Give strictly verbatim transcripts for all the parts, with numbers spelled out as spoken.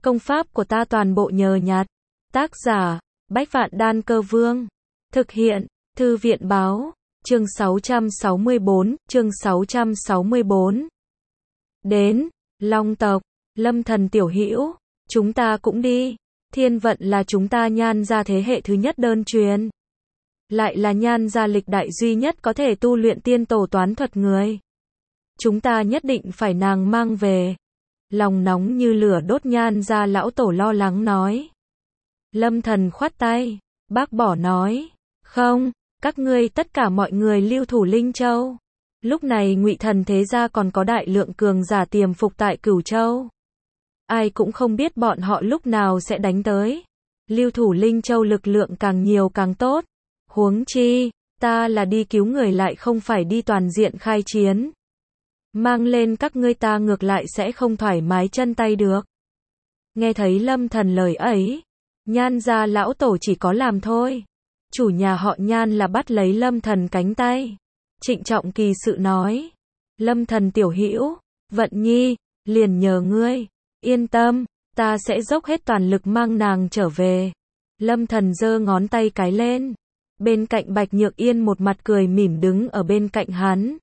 Công pháp của ta toàn bộ nhờ nhặt. Tác giả, Bách Vạn Đan Cơ Vương. Thực hiện, Thư viện Báo. Chương sáu trăm sáu mươi bốn, chương sáu trăm sáu mươi bốn. Đến, Long tộc, Lâm Thần tiểu hữu, chúng ta cũng đi. Thiên vận là chúng ta Nhan gia thế hệ thứ nhất đơn truyền. Lại là Nhan gia lịch đại duy nhất có thể tu luyện tiên tổ toán thuật người. Chúng ta nhất định phải nàng mang về. Lòng nóng như lửa đốt Nhan gia lão tổ lo lắng nói. Lâm Thần khoát tay, bác bỏ nói, không, các ngươi tất cả mọi người lưu thủ Linh Châu. Lúc này Ngụy Thần thế gia còn có đại lượng cường giả tiềm phục tại Cửu Châu. Ai cũng không biết bọn họ lúc nào sẽ đánh tới. Lưu thủ Linh Châu lực lượng càng nhiều càng tốt. Huống chi, ta là đi cứu người lại không phải đi toàn diện khai chiến. Mang lên các ngươi ta ngược lại sẽ không thoải mái chân tay được. Nghe thấy Lâm Thần lời ấy, Nhan gia lão tổ chỉ có làm thôi. Chủ nhà họ Nhan là bắt lấy Lâm Thần cánh tay. Trịnh trọng kỳ sự nói. Lâm Thần tiểu hữu, Vận Nhi, liền nhờ ngươi. Yên tâm, ta sẽ dốc hết toàn lực mang nàng trở về. Lâm Thần giơ ngón tay cái lên. Bên cạnh Bạch Nhược Yên một mặt cười mỉm đứng ở bên cạnh hắn.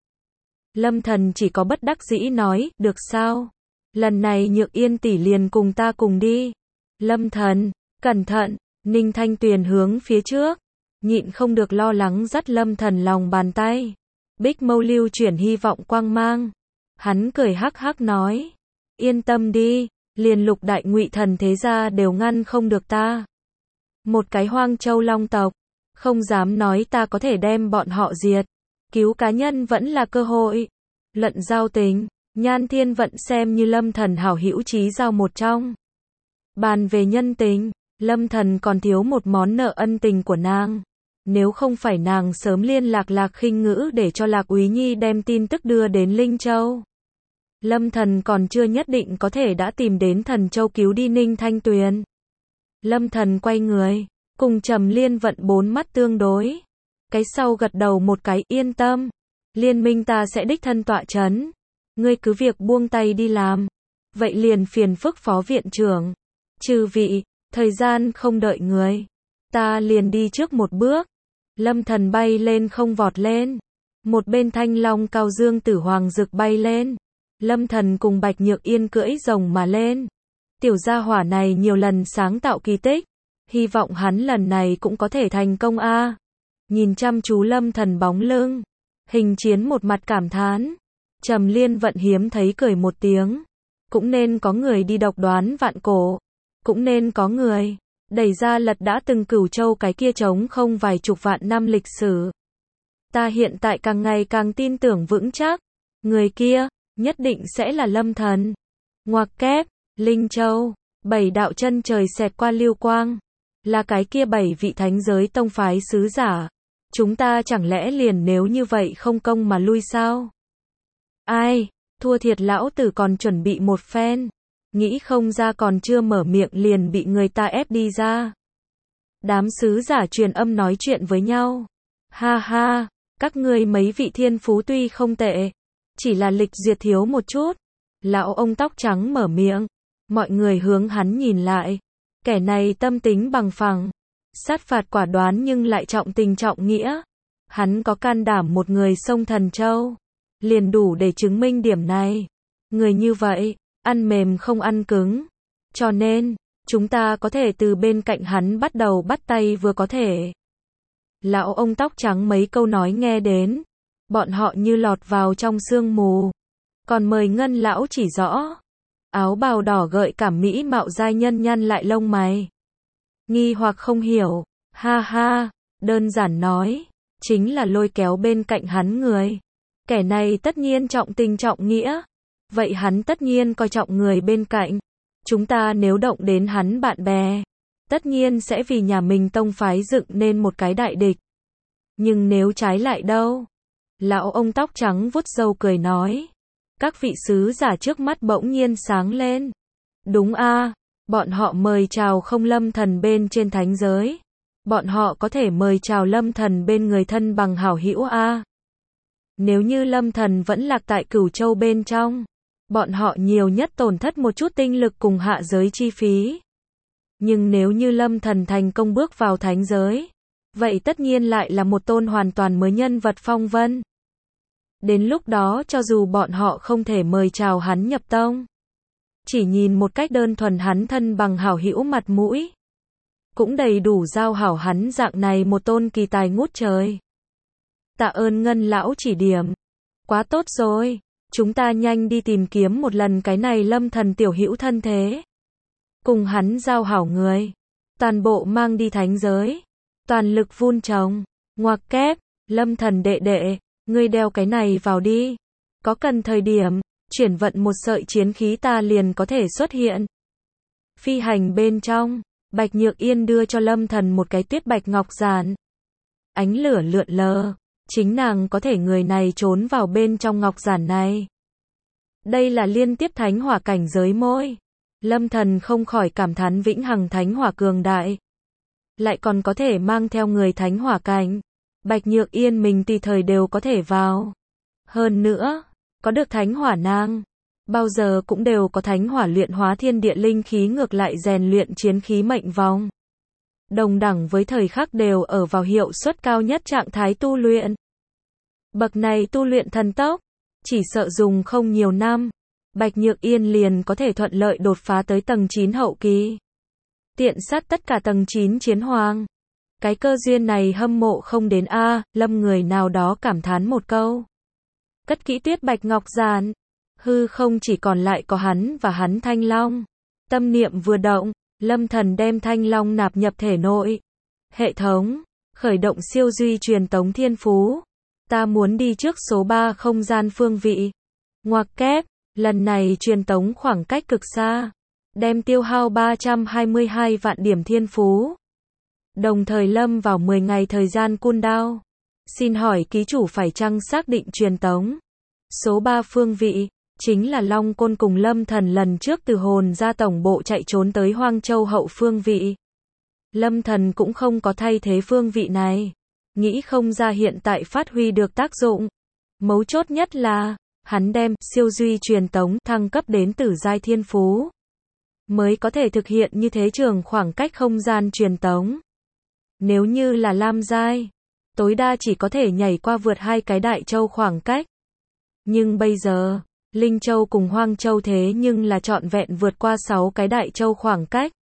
Lâm Thần chỉ có bất đắc dĩ nói, được sao? Lần này Nhược Yên tỷ liền cùng ta cùng đi. Lâm Thần, cẩn thận, Ninh Thanh Tuyền hướng phía trước. Nhịn không được lo lắng dắt Lâm Thần lòng bàn tay. Bích mâu lưu chuyển hy vọng quang mang. Hắn cười hắc hắc nói. Yên tâm đi, liền lục đại Ngụy Thần thế gia đều ngăn không được ta. Một cái Hoang Châu Long tộc, không dám nói ta có thể đem bọn họ diệt. Cứu cá nhân vẫn là cơ hội. Lận giao tình, Nhan Thiên Vận xem như Lâm Thần hảo hữu chí giao một trong. Bàn về nhân tình, Lâm Thần còn thiếu một món nợ ân tình của nàng. Nếu không phải nàng sớm liên lạc Lạc Khinh Ngữ để cho Lạc Úy Nhi đem tin tức đưa đến Linh Châu, Lâm Thần còn chưa nhất định có thể đã tìm đến Thần Châu cứu đi Ninh Thanh Tuyền. Lâm Thần quay người, cùng Trầm Liên Vận bốn mắt tương đối. Cái sau gật đầu một cái, yên tâm. Liên minh ta sẽ đích thân tọa chấn. Ngươi cứ việc buông tay đi làm. Vậy liền phiền phức phó viện trưởng. Chư vị, thời gian không đợi người. Ta liền đi trước một bước. Lâm Thần bay lên không vọt lên. Một bên Thanh Long Cao Dương Tử Hoàng Dực bay lên. Lâm Thần cùng Bạch Nhược Yên cưỡi rồng mà lên. Tiểu gia hỏa này nhiều lần sáng tạo kỳ tích. Hy vọng hắn lần này cũng có thể thành công a. Nhìn chăm chú Lâm Thần bóng lưng. Hình Chiến một mặt cảm thán. Trầm Liên Vận hiếm thấy cười một tiếng. Cũng nên có người đi độc đoán vạn cổ. Cũng nên có người đẩy ra lật đã từng Cửu Châu cái kia trống không vài chục vạn năm lịch sử. Ta hiện tại càng ngày càng tin tưởng vững chắc. Người kia, nhất định sẽ là Lâm Thần. Ngoặc kép, Linh Châu, bảy đạo chân trời xẹt qua lưu quang. Là cái kia bảy vị thánh giới tông phái sứ giả. Chúng ta chẳng lẽ liền nếu như vậy không công mà lui sao? Ai, thua thiệt lão tử còn chuẩn bị một phen. Nghĩ không ra còn chưa mở miệng liền bị người ta ép đi ra. Đám sứ giả truyền âm nói chuyện với nhau. Ha ha, các ngươi mấy vị thiên phú tuy không tệ. Chỉ là lịch duyệt thiếu một chút. Lão ông tóc trắng mở miệng. Mọi người hướng hắn nhìn lại. Kẻ này tâm tính bằng phẳng. Sát phạt quả đoán nhưng lại trọng tình trọng nghĩa. Hắn có can đảm một người xông Thần Châu. Liền đủ để chứng minh điểm này. Người như vậy, ăn mềm không ăn cứng. Cho nên, chúng ta có thể từ bên cạnh hắn bắt đầu bắt tay vừa có thể. Lão ông tóc trắng mấy câu nói nghe đến. Bọn họ như lọt vào trong sương mù. Còn mời Ngân lão chỉ rõ. Áo bào đỏ gợi cảm mỹ mạo giai nhân nhăn lại lông mày. Nghi hoặc không hiểu. Ha ha, đơn giản nói. Chính là lôi kéo bên cạnh hắn người. Kẻ này tất nhiên trọng tình trọng nghĩa. Vậy hắn tất nhiên coi trọng người bên cạnh. Chúng ta nếu động đến hắn bạn bè, tất nhiên sẽ vì nhà mình tông phái dựng nên một cái đại địch. Nhưng nếu trái lại đâu? Lão ông tóc trắng vuốt râu cười nói. Các vị sứ giả trước mắt bỗng nhiên sáng lên. Đúng a, bọn họ mời chào không Lâm Thần bên trên thánh giới. Bọn họ có thể mời chào Lâm Thần bên người thân bằng hảo hữu a. Nếu như Lâm Thần vẫn lạc tại Cửu Châu bên trong, bọn họ nhiều nhất tổn thất một chút tinh lực cùng hạ giới chi phí. Nhưng nếu như Lâm Thần thành công bước vào thánh giới, vậy tất nhiên lại là một tôn hoàn toàn mới nhân vật phong vân. Đến lúc đó cho dù bọn họ không thể mời chào hắn nhập tông, chỉ nhìn một cách đơn thuần hắn thân bằng hảo hữu mặt mũi, cũng đầy đủ giao hảo hắn dạng này một tôn kỳ tài ngút trời. Tạ ơn Ngân lão chỉ điểm. Quá tốt rồi, chúng ta nhanh đi tìm kiếm một lần cái này Lâm Thần tiểu hữu thân thế. Cùng hắn giao hảo người, toàn bộ mang đi thánh giới, toàn lực vun trồng. Ngoặc kép, Lâm Thần đệ đệ, ngươi đeo cái này vào đi. Có cần thời điểm, chuyển vận một sợi chiến khí ta liền có thể xuất hiện. Phi hành bên trong, Bạch Nhược Yên đưa cho Lâm Thần một cái tuyết bạch ngọc giản. Ánh lửa lượn lờ, chính nàng có thể người này trốn vào bên trong ngọc giản này. Đây là liên tiếp thánh hỏa cảnh giới môi. Lâm Thần không khỏi cảm thán vĩnh hằng thánh hỏa cường đại. Lại còn có thể mang theo người thánh hỏa cảnh. Bạch Nhược Yên mình tùy thời đều có thể vào. Hơn nữa, có được thánh hỏa nàng, bao giờ cũng đều có thánh hỏa luyện hóa thiên địa linh khí ngược lại rèn luyện chiến khí mệnh vong. Đồng đẳng với thời khắc đều ở vào hiệu suất cao nhất trạng thái tu luyện. Bậc này tu luyện thần tốc, chỉ sợ dùng không nhiều năm, Bạch Nhược Yên liền có thể thuận lợi đột phá tới tầng chín hậu kỳ. Tiện sát tất cả tầng chín chiến hoàng. Cái cơ duyên này hâm mộ không đến a, Lâm người nào đó cảm thán một câu. Cất kỹ tuyết bạch ngọc giản, hư không chỉ còn lại có hắn và hắn thanh long. Tâm niệm vừa động, Lâm Thần đem thanh long nạp nhập thể nội. Hệ thống, khởi động siêu duy truyền tống thiên phú. Ta muốn đi trước số ba không gian phương vị. Ngoặc kép, lần này truyền tống khoảng cách cực xa, đem tiêu hao ba trăm hai mươi hai vạn điểm thiên phú. Đồng thời lâm vào mười ngày thời gian cooldown. Xin hỏi ký chủ phải chăng xác định truyền tống? Số ba phương vị, chính là Long Côn cùng Lâm Thần lần trước từ hồn ra tổng bộ chạy trốn tới Hoang Châu hậu phương vị. Lâm Thần cũng không có thay thế phương vị này. Nghĩ không ra hiện tại phát huy được tác dụng. Mấu chốt nhất là, hắn đem siêu duy truyền tống thăng cấp đến tử giai thiên phú. Mới có thể thực hiện như thế trường khoảng cách không gian truyền tống. Nếu như là lam giai, tối đa chỉ có thể nhảy qua vượt hai cái đại châu khoảng cách. Nhưng bây giờ, Linh Châu cùng Hoang Châu thế nhưng là trọn vẹn vượt qua sáu cái đại châu khoảng cách.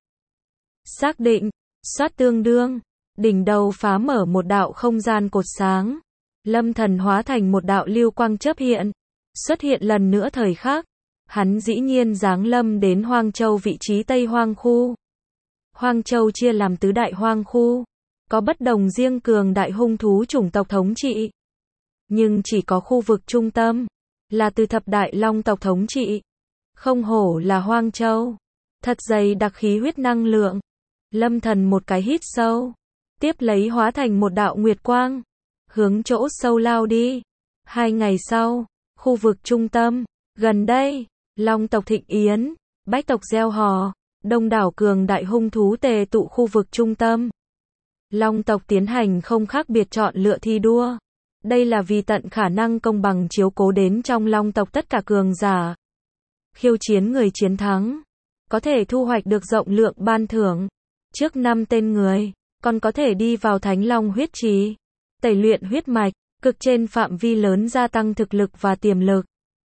Xác định, soát tương đương, đỉnh đầu phá mở một đạo không gian cột sáng. Lâm Thần hóa thành một đạo lưu quang chớp hiện, xuất hiện lần nữa thời khắc. Hắn dĩ nhiên giáng lâm đến Hoang Châu vị trí Tây Hoang khu. Hoang Châu chia làm tứ đại hoang khu, có bất đồng riêng cường đại hung thú chủng tộc thống trị. Nhưng chỉ có khu vực trung tâm, là từ thập đại long tộc thống trị. Không hổ là Hoang Châu, thật dày đặc khí huyết năng lượng. Lâm Thần một cái hít sâu, tiếp lấy hóa thành một đạo nguyệt quang, hướng chỗ sâu lao đi. Hai ngày sau, khu vực trung tâm, gần đây, long tộc thịnh yến, bách tộc gieo hò, đông đảo cường đại hung thú tề tụ khu vực trung tâm. Long tộc tiến hành không khác biệt chọn lựa thi đua. Đây là vì tận khả năng công bằng chiếu cố đến trong long tộc tất cả cường giả. Khiêu chiến người chiến thắng, có thể thu hoạch được rộng lượng ban thưởng. Trước năm tên người, còn có thể đi vào Thánh Long huyết trì, tẩy luyện huyết mạch, cực trên phạm vi lớn gia tăng thực lực và tiềm lực.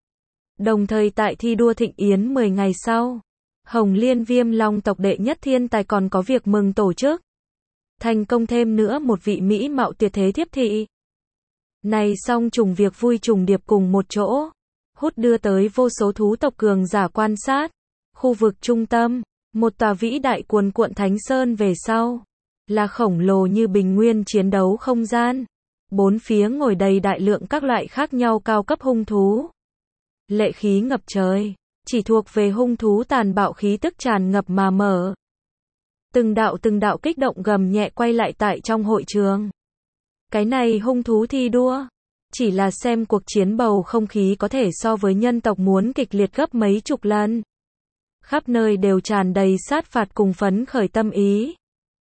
Đồng thời tại thi đua thịnh yến mười ngày sau, Hồng Liên Viêm Long tộc đệ nhất thiên tài còn có việc mừng tổ chức. Thành công thêm nữa một vị mỹ mạo tuyệt thế thiếp thị. Này xong trùng việc vui trùng điệp cùng một chỗ, hút đưa tới vô số thú tộc cường giả quan sát. Khu vực trung tâm, một tòa vĩ đại cuồn cuộn thánh sơn về sau, là khổng lồ như bình nguyên chiến đấu không gian. Bốn phía ngồi đầy đại lượng các loại khác nhau cao cấp hung thú. Lệ khí ngập trời, chỉ thuộc về hung thú tàn bạo khí tức tràn ngập mà mở. Từng đạo từng đạo kích động gầm nhẹ quay lại tại trong hội trường. Cái này hung thú thi đua, chỉ là xem cuộc chiến bầu không khí có thể so với nhân tộc muốn kịch liệt gấp mấy chục lần. Khắp nơi đều tràn đầy sát phạt cùng phấn khởi tâm ý.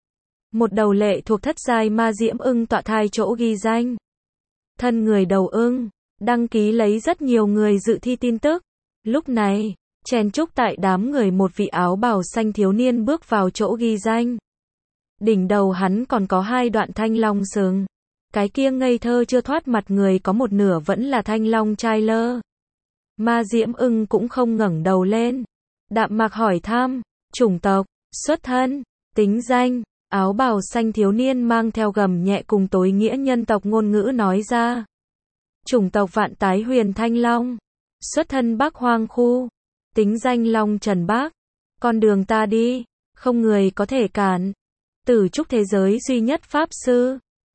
Một đầu lệ thuộc thất giai ma diễm ưng tọa thai chỗ ghi danh. Thân người đầu ưng, đăng ký lấy rất nhiều người dự thi tin tức. Lúc này, chen chúc tại đám người một vị áo bào xanh thiếu niên bước vào chỗ ghi danh. Đỉnh đầu hắn còn có hai đoạn thanh long sừng. Cái kia ngây thơ chưa thoát mặt người có một nửa vẫn là thanh long trai lơ. Ma Diễm Ưng cũng không ngẩng đầu lên. Đạm mạc hỏi thăm, chủng tộc, xuất thân, tính danh. Áo bào xanh thiếu niên mang theo gầm nhẹ cùng tối nghĩa nhân tộc ngôn ngữ nói ra. Chủng tộc Vạn Tái Huyền Thanh Long. Xuất thân Bắc Hoang Khu. Tính danh Long Trần Bác. Con đường ta đi, không người có thể cản. Tử trúc thế giới duy nhất Pháp Sư.